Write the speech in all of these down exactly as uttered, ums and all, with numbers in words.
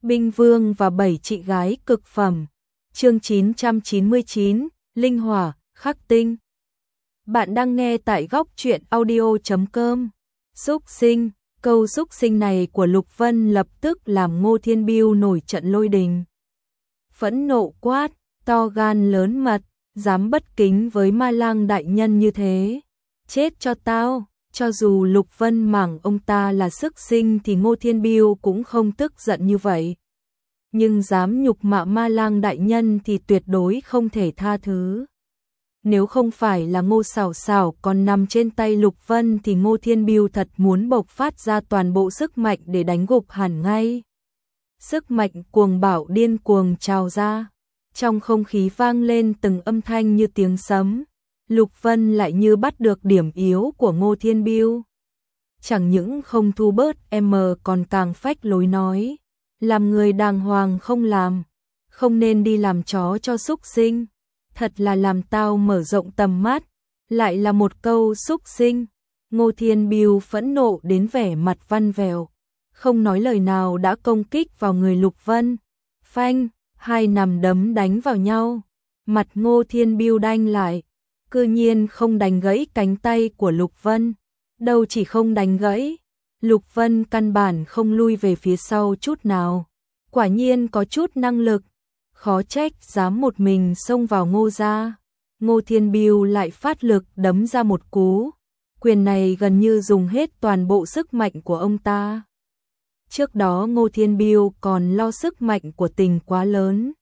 Binh Vương và bảy chị gái cực phẩm. Chương chín trăm chín mươi chín, Linh Hỏa, Khắc Tinh. Bạn đang nghe tại góc truyện audio chấm com. Xúc sinh, câu xúc sinh này của Lục Vân lập tức làm Ngô Thiên Biêu nổi trận lôi đình. Phẫn nộ quát, to gan lớn mật, dám bất kính với Ma Lang đại nhân như thế. Chết cho tao. Cho dù Lục Vân mảng ông ta là xúc sinh thì Ngô Thiên Biêu cũng không tức giận như vậy. Nhưng dám nhục mạ Ma Lang đại nhân thì tuyệt đối không thể tha thứ. Nếu không phải là Ngô Sảo Sảo còn nằm trên tay Lục Vân thì Ngô Thiên Biêu thật muốn bộc phát ra toàn bộ sức mạnh để đánh gục hẳn ngay. Sức mạnh cuồng bạo điên cuồng trào ra. Trong không khí vang lên từng âm thanh như tiếng sấm. Lục Vân lại như bắt được điểm yếu của Ngô Thiên Biêu. Chẳng những không thu bớt em còn càng phách lối nói. Làm người đàng hoàng không làm. Không nên đi làm chó cho xúc sinh. Thật là làm tao mở rộng tầm mắt. Lại là một câu xúc sinh. Ngô Thiên Biêu phẫn nộ đến vẻ mặt văn vèo. Không nói lời nào đã công kích vào người Lục Vân. Phanh, hai nắm đấm đánh vào nhau. Mặt Ngô Thiên Biêu đanh lại. Cư nhiên không đánh gãy cánh tay của Lục Vân. Đâu chỉ không đánh gãy. Lục Vân căn bản không lui về phía sau chút nào. Quả nhiên có chút năng lực. Khó trách dám một mình xông vào Ngô gia. Ngô Thiên Biêu lại phát lực đấm ra một cú. Quyền này gần như dùng hết toàn bộ sức mạnh của ông ta. Trước đó Ngô Thiên Biêu còn lo sức mạnh của Tình quá lớn.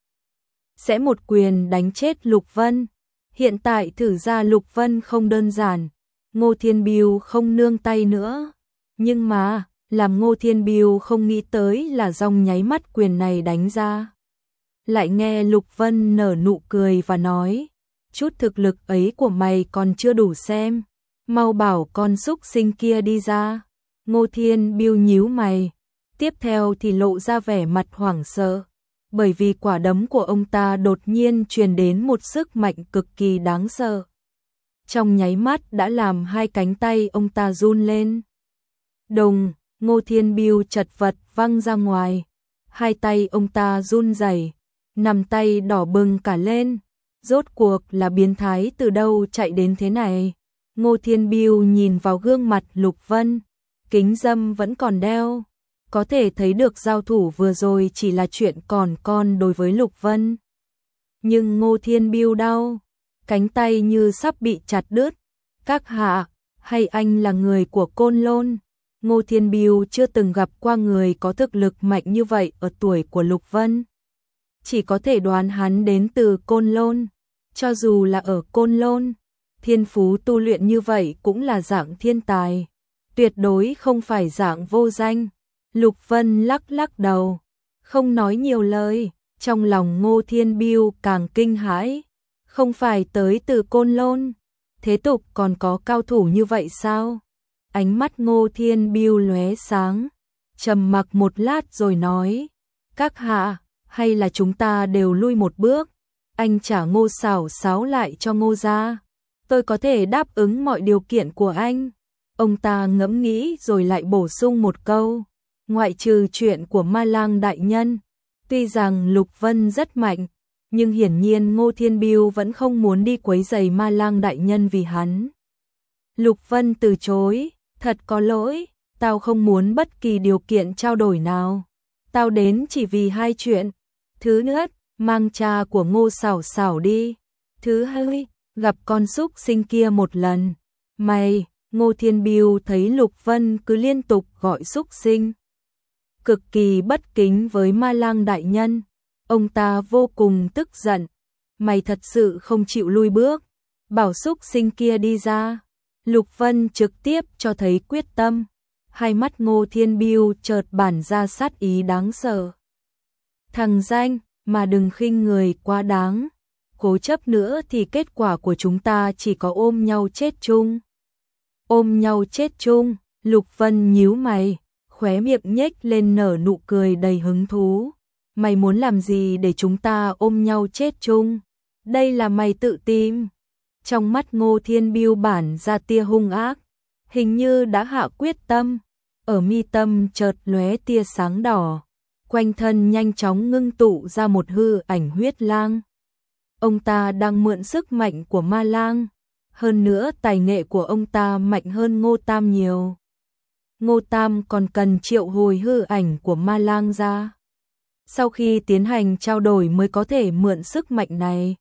Sẽ một quyền đánh chết Lục Vân. Hiện tại thử ra Lục Vân không đơn giản. Ngô Thiên Biêu không nương tay nữa. Nhưng mà, làm Ngô Thiên Biêu không nghĩ tới là dòng nháy mắt quyền này đánh ra. Lại nghe Lục Vân nở nụ cười và nói, chút thực lực ấy của mày còn chưa đủ xem. Mau bảo con xúc sinh kia đi ra. Ngô Thiên Biêu nhíu mày. Tiếp theo thì lộ ra vẻ mặt hoảng sợ. Bởi vì quả đấm của ông ta đột nhiên truyền đến một sức mạnh cực kỳ đáng sợ. Trong nháy mắt đã làm hai cánh tay ông ta run lên. Đùng, Ngô Thiên Biêu chật vật văng ra ngoài. Hai tay ông ta run rẩy, nắm tay đỏ bừng cả lên. Rốt cuộc là biến thái từ đâu chạy đến thế này. Ngô Thiên Biêu nhìn vào gương mặt Lục Vân. Kính râm vẫn còn đeo. Có thể thấy được giao thủ vừa rồi chỉ là chuyện còn con đối với Lục Vân. Nhưng Ngô Thiên Biêu đau. Cánh tay như sắp bị chặt đứt. Các hạ, hay anh là người của Côn Lôn? Ngô Thiên Biêu chưa từng gặp qua người có thực lực mạnh như vậy ở tuổi của Lục Vân. Chỉ có thể đoán hắn đến từ Côn Lôn. Cho dù là ở Côn Lôn, thiên phú tu luyện như vậy cũng là dạng thiên tài. Tuyệt đối không phải dạng vô danh. Lục Vân lắc lắc đầu, không nói nhiều lời. Trong lòng Ngô Thiên Biêu càng kinh hãi. Không phải tới từ Côn Lôn, thế tục còn có cao thủ như vậy sao? Ánh mắt Ngô Thiên Biêu lóe sáng, trầm mặc một lát rồi nói, các hạ, hay là chúng ta đều lui một bước, anh trả Ngô Sảo Sảo lại cho Ngô gia, tôi có thể đáp ứng mọi điều kiện của anh. Ông ta ngẫm nghĩ rồi lại bổ sung một câu, ngoại trừ chuyện của Ma Lang đại nhân, tuy rằng Lục Vân rất mạnh, nhưng hiển nhiên Ngô Thiên Biêu vẫn không muốn đi quấy rầy Ma Lang đại nhân vì hắn. Lục Vân từ chối, thật có lỗi, tao không muốn bất kỳ điều kiện trao đổi nào. Tao đến chỉ vì hai chuyện. Thứ nhất, mang cha của Ngô Sảo Sảo đi. Thứ hai, gặp con xúc sinh kia một lần. Mày, Ngô Thiên Biêu thấy Lục Vân cứ liên tục gọi xúc sinh. Cực kỳ bất kính với Ma Lang đại nhân. Ông ta vô cùng tức giận. Mày thật sự không chịu lui bước. Bảo xúc sinh kia đi ra. Lục Vân trực tiếp cho thấy quyết tâm. Hai mắt Ngô Thiên Biêu chợt bản ra sát ý đáng sợ. Thằng danh, mà đừng khinh người quá đáng. Cố chấp nữa thì kết quả của chúng ta chỉ có ôm nhau chết chung. Ôm nhau chết chung, Lục Vân nhíu mày, khóe miệng nhếch lên nở nụ cười đầy hứng thú. Mày muốn làm gì để chúng ta ôm nhau chết chung? Đây là mày tự tìm. Trong mắt Ngô Thiên Biêu bản ra tia hung ác, hình như đã hạ quyết tâm. Ở mi tâm chợt lóe tia sáng đỏ. quanh thân nhanh chóng ngưng tụ ra một hư ảnh huyết lang. Ông ta đang mượn sức mạnh của ma lang, hơn nữa tài nghệ của ông ta mạnh hơn Ngô Tam nhiều. Ngô Tam còn cần triệu hồi hư ảnh của ma lang ra. Sau khi tiến hành trao đổi mới có thể mượn sức mạnh này.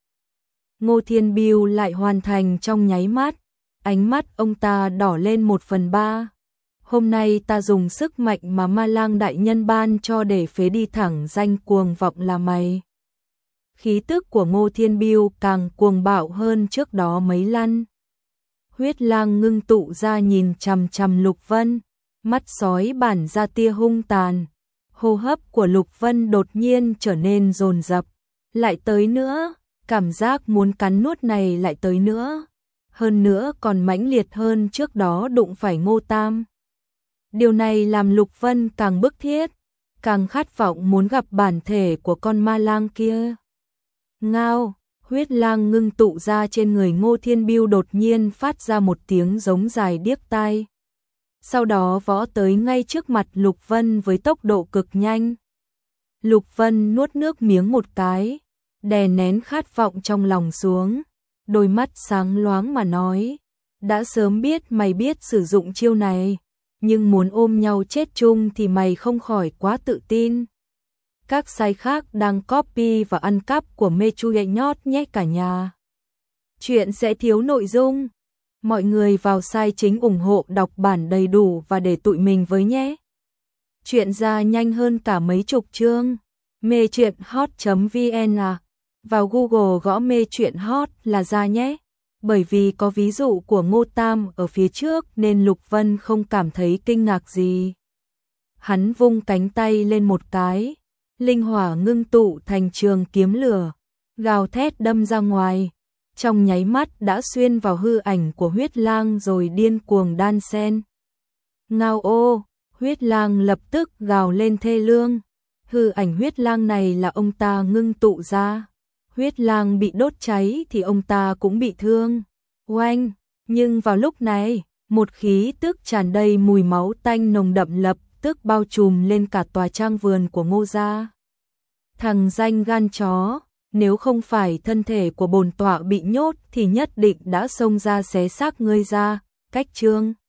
Ngô Thiên Biêu lại hoàn thành trong nháy mắt, ánh mắt ông ta đỏ lên một phần ba. Hôm nay ta dùng sức mạnh mà ma lang đại nhân ban cho để phế đi thẳng danh cuồng vọng là mày. Khí tức của Ngô Thiên Biêu càng cuồng bạo hơn trước đó mấy lần. Huyết lang ngưng tụ ra nhìn chằm chằm Lục Vân, mắt sói bản ra tia hung tàn. Hô hấp của Lục Vân đột nhiên trở nên dồn dập. Lại tới nữa, cảm giác muốn cắn nuốt này lại tới nữa. Hơn nữa còn mãnh liệt hơn trước đó đụng phải Ngô Tam. Điều này làm Lục Vân càng bức thiết, càng khát vọng muốn gặp bản thể của con ma lang kia. Ngao, huyết lang ngưng tụ ra trên người Ngô Thiên Biêu đột nhiên phát ra một tiếng giống dài điếc tai. Sau đó võ tới ngay trước mặt Lục Vân với tốc độ cực nhanh. Lục Vân nuốt nước miếng một cái, đè nén khát vọng trong lòng xuống, đôi mắt sáng loáng mà nói, đã sớm biết mày biết sử dụng chiêu này, nhưng muốn ôm nhau chết chung thì mày không khỏi quá tự tin. Các sai khác đang copy và ăn cắp của Mechuye nhót nhét cả nhà. Chuyện sẽ thiếu nội dung. Mọi người vào site chính ủng hộ đọc bản đầy đủ và để tụi mình với nhé. Chuyện ra nhanh hơn cả mấy chục chương. Mê truyện hot chấm vn à. Vào Google gõ mê truyện hot là ra nhé. Bởi vì có ví dụ của Ngô Tam ở phía trước nên Lục Vân không cảm thấy kinh ngạc gì. Hắn vung cánh tay lên một cái, linh hỏa ngưng tụ thành trường kiếm lửa, gào thét đâm ra ngoài. Trong nháy mắt đã xuyên vào hư ảnh của huyết lang rồi điên cuồng đan sen. Ngao ô, huyết lang lập tức gào lên thê lương. Hư ảnh huyết lang này là ông ta ngưng tụ ra. Huyết lang bị đốt cháy thì ông ta cũng bị thương. Oanh, nhưng vào lúc này, một khí tức tràn đầy mùi máu tanh nồng đậm lập tức bao trùm lên cả tòa trang vườn của Ngô gia. Thằng danh gan chó, nếu không phải thân thể của bổn tọa bị nhốt thì nhất định đã xông ra xé xác ngươi ra. Cách chương